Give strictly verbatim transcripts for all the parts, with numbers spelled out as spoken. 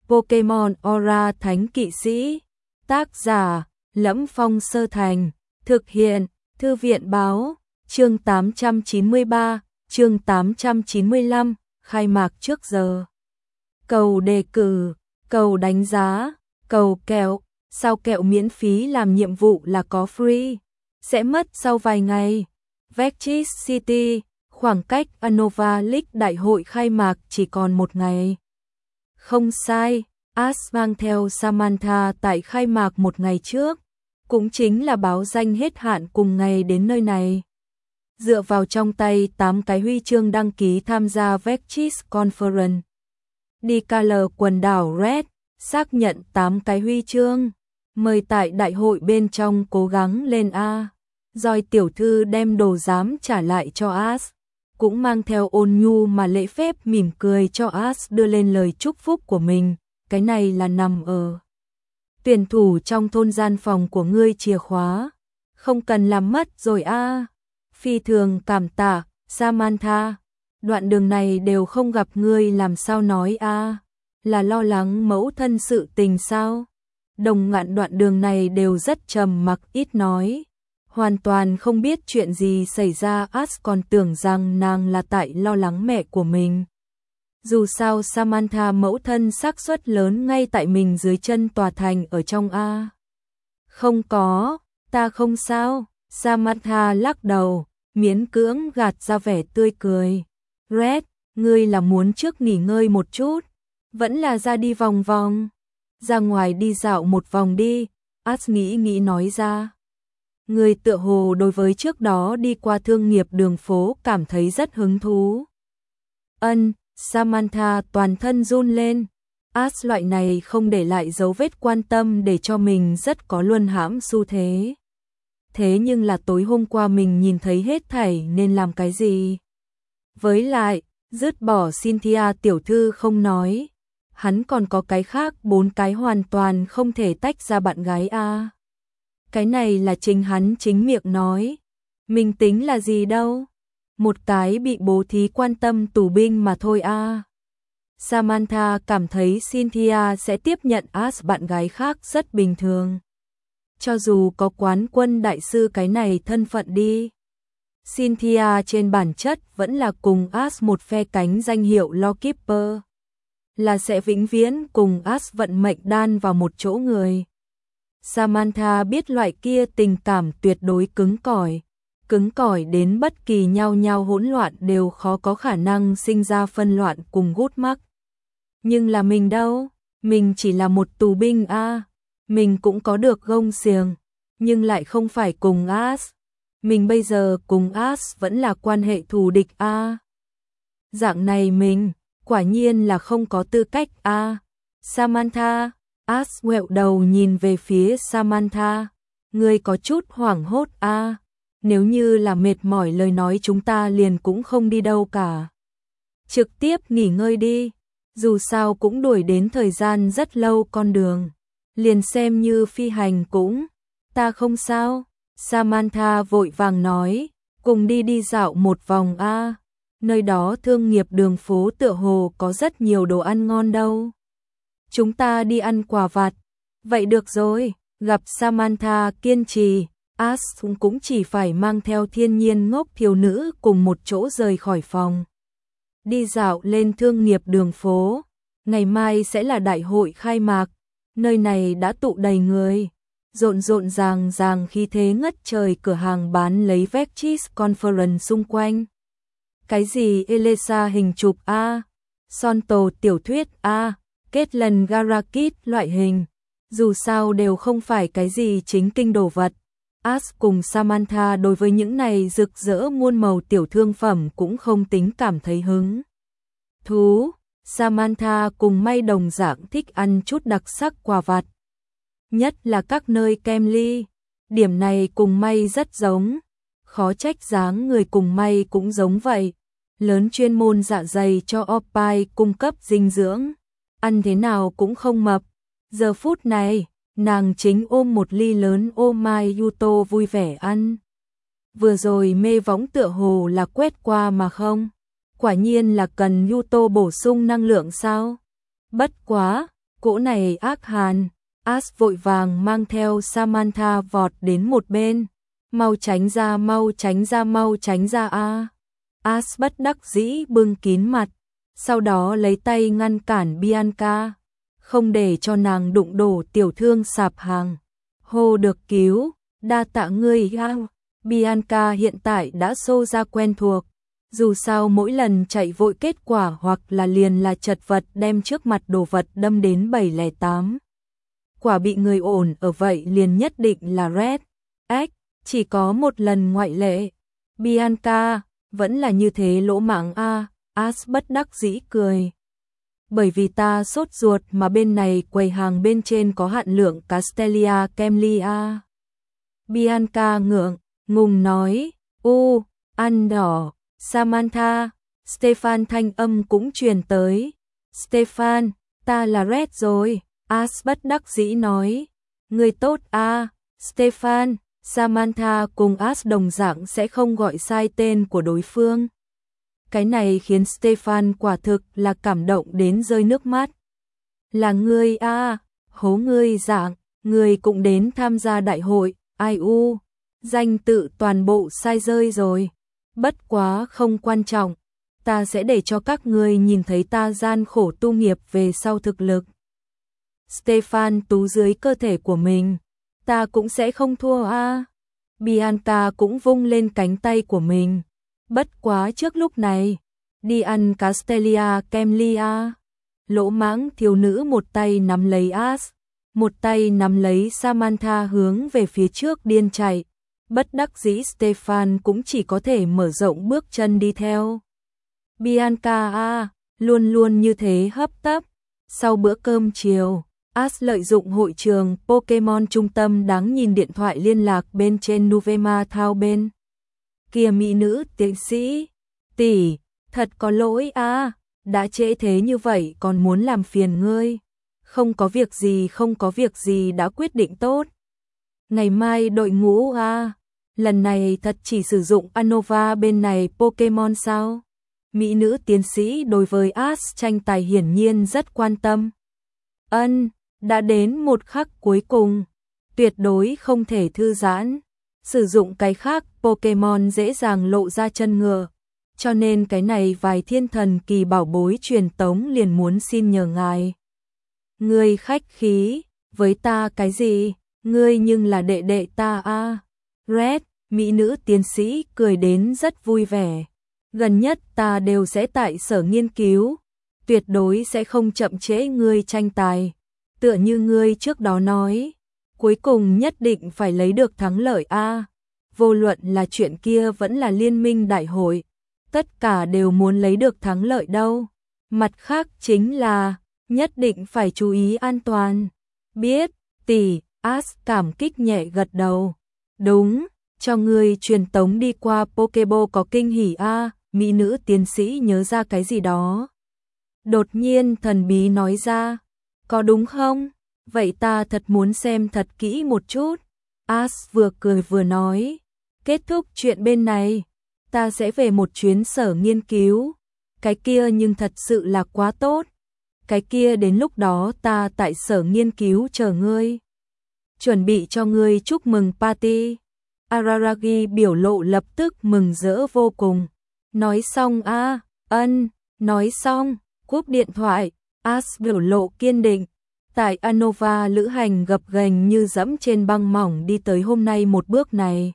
Pokemon Aura Thánh Kỵ Sĩ. Tác giả: Lẫm Phong Sơ Thành. Thực hiện: Thư viện báo. Chương tám trăm chín mươi ba, chương tám trăm chín mươi lăm, khai mạc trước giờ. Cầu đề cử, cầu đánh giá, cầu kẹo. Sao kẹo miễn phí làm nhiệm vụ là có free? Sẽ mất sau vài ngày. Vexis City, khoảng cách Unova League đại hội khai mạc chỉ còn một ngày. Không sai, Ash mang theo Samantha tại khai mạc một ngày trước, cũng chính là báo danh hết hạn cùng ngày đến nơi này. Dựa vào trong tay tám cái huy chương đăng ký tham gia Vexis Conference. Đi color quần đảo Red, xác nhận tám cái huy chương. Mời tại đại hội bên trong cố gắng lên A. Rồi tiểu thư đem đồ giám trả lại cho Ash, cũng mang theo ôn nhu mà lễ phép mỉm cười cho Ash đưa lên lời chúc phúc của mình. Cái này là nằm ở tuyển thủ trong thôn gian phòng của ngươi chìa khóa. Không cần làm mất rồi a. Phi thường cảm tạ, Samantha. Đoạn đường này đều không gặp ngươi làm sao nói a. Là lo lắng mẫu thân sự tình sao? Đồng Ngạn đoạn đường này đều rất trầm mặc ít nói. Hoàn toàn không biết chuyện gì xảy ra. Ash còn tưởng rằng nàng là tại lo lắng mẹ của mình. Dù sao Samantha mẫu thân xác suất lớn ngay tại mình dưới chân tòa thành ở trong A. Không có, ta không sao. Samantha lắc đầu, miễn cưỡng gạt ra vẻ tươi cười. Red, ngươi là muốn trước nghỉ ngơi một chút, vẫn là ra đi vòng vòng. Ra ngoài đi dạo một vòng đi, Ash nghĩ nghĩ nói ra. Người tựa hồ đối với trước đó đi qua thương nghiệp đường phố cảm thấy rất hứng thú. Ân, Samantha toàn thân run lên. Ash loại này không để lại dấu vết quan tâm để cho mình rất có luân hãm xu thế. Thế nhưng là tối hôm qua mình nhìn thấy hết thảy nên làm cái gì? Với lại, dứt bỏ Cynthia tiểu thư không nói, hắn còn có cái khác bốn cái hoàn toàn không thể tách ra bạn gái a. Cái này là chính hắn chính miệng nói. Mình tính là gì đâu? Một cái bị bố thí quan tâm tù binh mà thôi a. Samantha cảm thấy Cynthia sẽ tiếp nhận Ash bạn gái khác rất bình thường. Cho dù có quán quân đại sư cái này thân phận đi. Cynthia trên bản chất vẫn là cùng Ash một phe cánh danh hiệu Lawkeeper. Là sẽ vĩnh viễn cùng Ash vận mệnh đan vào một chỗ người. Samantha biết loại kia tình cảm tuyệt đối cứng cỏi. Cứng cỏi đến bất kỳ nhau nhau hỗn loạn đều khó có khả năng sinh ra phân loạn cùng gút mắc. Nhưng là mình đâu, mình chỉ là một tù binh a, à. Mình cũng có được gông xiềng, nhưng lại không phải cùng Ash. Mình bây giờ cùng Ash vẫn là quan hệ thù địch a. À. Dạng này mình, quả nhiên là không có tư cách a. À. Samantha, Ash quẹo đầu nhìn về phía Samantha, ngươi có chút hoảng hốt a. À. Nếu như là mệt mỏi lời nói chúng ta liền cũng không đi đâu cả. Trực tiếp nghỉ ngơi đi, dù sao cũng đuổi đến thời gian rất lâu con đường. Liền xem như phi hành cũng, ta không sao. Samantha vội vàng nói, cùng đi đi dạo một vòng a. À. Nơi đó thương nghiệp đường phố tựa hồ có rất nhiều đồ ăn ngon đâu. Chúng ta đi ăn quà vặt. Vậy được rồi, gặp Samantha kiên trì. Ash cũng chỉ phải mang theo thiên nhiên ngốc thiếu nữ cùng một chỗ rời khỏi phòng. Đi dạo lên thương nghiệp đường phố. Ngày mai sẽ là đại hội khai mạc. Nơi này đã tụ đầy người. Rộn rộn ràng ràng khí thế ngất trời cửa hàng bán lấy Vexis Conference xung quanh. Cái gì Elesa hình chụp A, Sonto tiểu thuyết A, kết lần Garakit loại hình. Dù sao đều không phải cái gì chính kinh đồ vật. Ash cùng Samantha đối với những này rực rỡ muôn màu tiểu thương phẩm cũng không tính cảm thấy hứng thú. Samantha cùng May đồng dạng thích ăn chút đặc sắc quà vặt. Nhất là các nơi kem ly. Điểm này cùng May rất giống. Khó trách dáng người cùng May cũng giống vậy. Lớn chuyên môn dạ dày cho Oppai cung cấp dinh dưỡng. Ăn thế nào cũng không mập. Giờ phút này, nàng chính ôm một ly lớn ô mai Yuto vui vẻ ăn. Vừa rồi mê võng tựa hồ là quét qua mà không. Quả nhiên là cần Yuto bổ sung năng lượng sao? Bất quá, cỗ này ác hàn. As vội vàng mang theo Samantha vọt đến một bên. Mau tránh ra, mau tránh ra, mau tránh ra a. As bất đắc dĩ bưng kín mặt, sau đó lấy tay ngăn cản Bianca, không để cho nàng đụng đổ tiểu thương sạp hàng. Hô được cứu, đa tạ ngươi ha. Bianca hiện tại đã xô ra quen thuộc, dù sao mỗi lần chạy vội kết quả hoặc là liền là chật vật đem trước mặt đồ vật đâm đến bảy lẻ tám. Quả bị người ổn ở vậy liền nhất định là Red X, chỉ có một lần ngoại lệ. Bianca, vẫn là như thế lỗ mãng a. As bất đắc dĩ cười. Bởi vì ta sốt ruột mà bên này quầy hàng bên trên có hạn lượng Castelia Camellia. Bianca ngượng, ngùng nói, u, ăn đỏ, Samantha. Stefan thanh âm cũng truyền tới. Stefan, ta là Red rồi. As bất đắc dĩ nói. Người tốt a, Stefan. Samantha cùng As đồng dạng sẽ không gọi sai tên của đối phương. Cái này khiến Stefan quả thực là cảm động đến rơi nước mắt. Là ngươi a, hố ngươi dạng, ngươi cũng đến tham gia đại hội, ai u, danh tự toàn bộ sai rơi rồi. Bất quá không quan trọng, ta sẽ để cho các ngươi nhìn thấy ta gian khổ tu nghiệp về sau thực lực. Stefan tú dưới cơ thể của mình, ta cũng sẽ không thua a. Bianca cũng vung lên cánh tay của mình. Bất quá trước lúc này, đi ăn Castelia Camellia. Lỗ mãng thiếu nữ một tay nắm lấy As, một tay nắm lấy Samantha hướng về phía trước điên chạy. Bất đắc dĩ Stefan cũng chỉ có thể mở rộng bước chân đi theo. Bianca a, luôn luôn như thế hấp tấp. Sau bữa cơm chiều, As lợi dụng hội trường Pokemon trung tâm đáng nhìn điện thoại liên lạc bên trên Nuvema thao bên. Kìa mỹ nữ tiến sĩ, tỷ, thật có lỗi a, đã trễ thế như vậy còn muốn làm phiền ngươi. Không có việc gì, không có việc gì, đã quyết định tốt. Ngày mai đội ngũ a, lần này thật chỉ sử dụng Unova bên này Pokemon sao? Mỹ nữ tiến sĩ đối với As tranh tài hiển nhiên rất quan tâm. Ân, đã đến một khắc cuối cùng, tuyệt đối không thể thư giãn. Sử dụng cái khác Pokemon dễ dàng lộ ra chân ngựa, cho nên cái này vài thiên thần kỳ bảo bối truyền tống liền muốn xin nhờ ngài. Ngươi khách khí, với ta cái gì, ngươi nhưng là đệ đệ ta a. Red, mỹ nữ tiến sĩ cười đến rất vui vẻ. Gần nhất ta đều sẽ tại sở nghiên cứu, tuyệt đối sẽ không chậm trễ ngươi tranh tài. Tựa như ngươi trước đó nói, cuối cùng nhất định phải lấy được thắng lợi a. Vô luận là chuyện kia vẫn là liên minh đại hội, tất cả đều muốn lấy được thắng lợi đâu. Mặt khác chính là nhất định phải chú ý an toàn. Biết, tỷ. As cảm kích nhẹ gật đầu. Đúng, cho ngươi truyền tống đi qua Pokéball có kinh hỉ a. Mỹ nữ tiến sĩ nhớ ra cái gì đó. Đột nhiên thần bí nói ra, có đúng không? Vậy ta thật muốn xem thật kỹ một chút. As vừa cười vừa nói, kết thúc chuyện bên này, ta sẽ về một chuyến sở nghiên cứu. Cái kia nhưng thật sự là quá tốt. Cái kia đến lúc đó ta tại sở nghiên cứu chờ ngươi. Chuẩn bị cho ngươi chúc mừng party. Araragi biểu lộ lập tức mừng rỡ vô cùng. Nói xong a, ân, nói xong, cúp điện thoại. As biểu lộ kiên định. Tại Unova lữ hành gập ghềnh như dẫm trên băng mỏng đi tới hôm nay một bước này.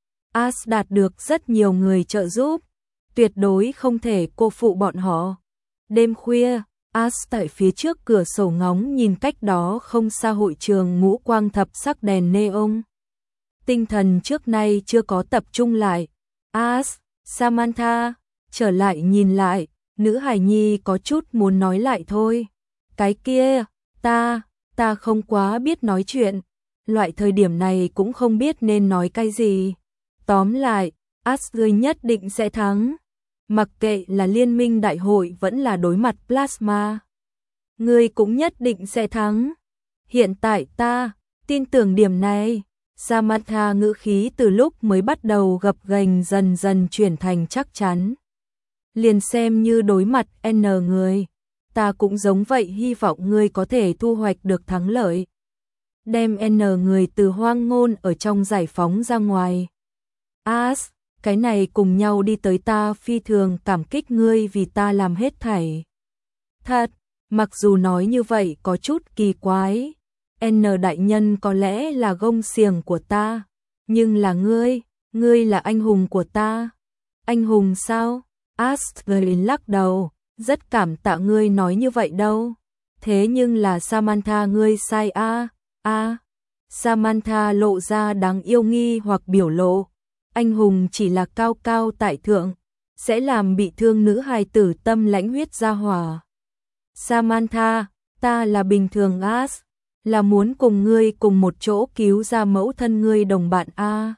As đạt được rất nhiều người trợ giúp, tuyệt đối không thể cô phụ bọn họ. Đêm khuya, As tại phía trước cửa sổ ngóng nhìn cách đó không xa hội trường ngũ quang thập sắc đèn neon. Tinh thần trước nay chưa có tập trung lại. As, Samantha, trở lại nhìn lại, nữ hài nhi có chút muốn nói lại thôi. Cái kia, ta, ta không quá biết nói chuyện, loại thời điểm này cũng không biết nên nói cái gì. Tóm lại, As ngươi nhất định sẽ thắng. Mặc kệ là liên minh đại hội vẫn là đối mặt Plasma, ngươi cũng nhất định sẽ thắng. Hiện tại ta tin tưởng điểm này. Samantha ngữ khí từ lúc mới bắt đầu gập ghềnh dần dần chuyển thành chắc chắn. Liền xem như đối mặt N người, ta cũng giống vậy, hy vọng ngươi có thể thu hoạch được thắng lợi. Đem N người từ hoang ngôn ở trong giải phóng ra ngoài. As, cái này cùng nhau đi tới, ta phi thường cảm kích ngươi vì ta làm hết thảy. Thật, mặc dù nói như vậy có chút kỳ quái. N đại nhân có lẽ là gông xiềng của ta, nhưng là ngươi, ngươi là anh hùng của ta. Anh hùng sao? Astrid lắc đầu, rất cảm tạ ngươi nói như vậy đâu. Thế nhưng là Samantha, ngươi sai a. A. Samantha lộ ra đáng yêu nghi hoặc biểu lộ. Anh hùng chỉ là cao cao tại thượng, sẽ làm bị thương nữ hài tử tâm lãnh huyết gia hỏa. Samantha, ta là bình thường As, là muốn cùng ngươi cùng một chỗ cứu ra mẫu thân ngươi đồng bạn a.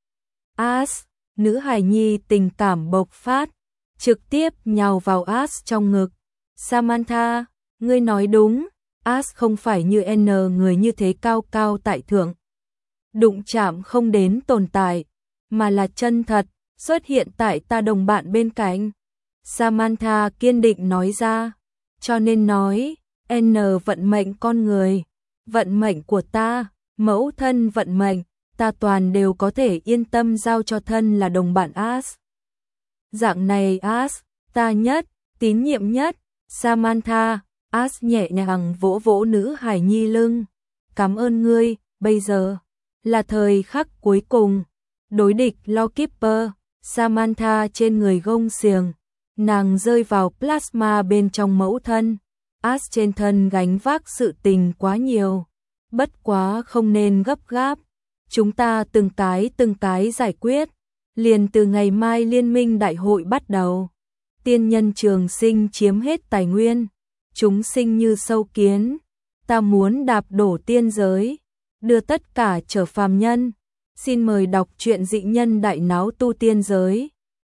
As, nữ hài nhi tình cảm bộc phát, trực tiếp nhào vào As trong ngực. Samantha, ngươi nói đúng, As không phải như N người như thế cao cao tại thượng, đụng chạm không đến tồn tại, mà là chân thật, xuất hiện tại ta đồng bạn bên cạnh. Samantha kiên định nói ra, cho nên nói, N vận mệnh con người, vận mệnh của ta, mẫu thân vận mệnh, ta toàn đều có thể yên tâm giao cho thân là đồng bạn As. Dạng này As, ta nhất, tín nhiệm nhất. Samantha, As nhẹ nhàng vỗ vỗ nữ hài nhi lưng. Cảm ơn ngươi, bây giờ là thời khắc cuối cùng. Đối địch Lawkeeper, Samantha trên người gông xiềng, nàng rơi vào plasma bên trong mẫu thân. As trên thân gánh vác sự tình quá nhiều, bất quá không nên gấp gáp. Chúng ta từng cái từng cái giải quyết, liền từ ngày mai liên minh đại hội bắt đầu. Tiên nhân trường sinh chiếm hết tài nguyên, chúng sinh như sâu kiến, ta muốn đạp đổ tiên giới, đưa tất cả trở phàm nhân. Xin mời đọc truyện Dị Nhân Đại Náo Tu Tiên Giới.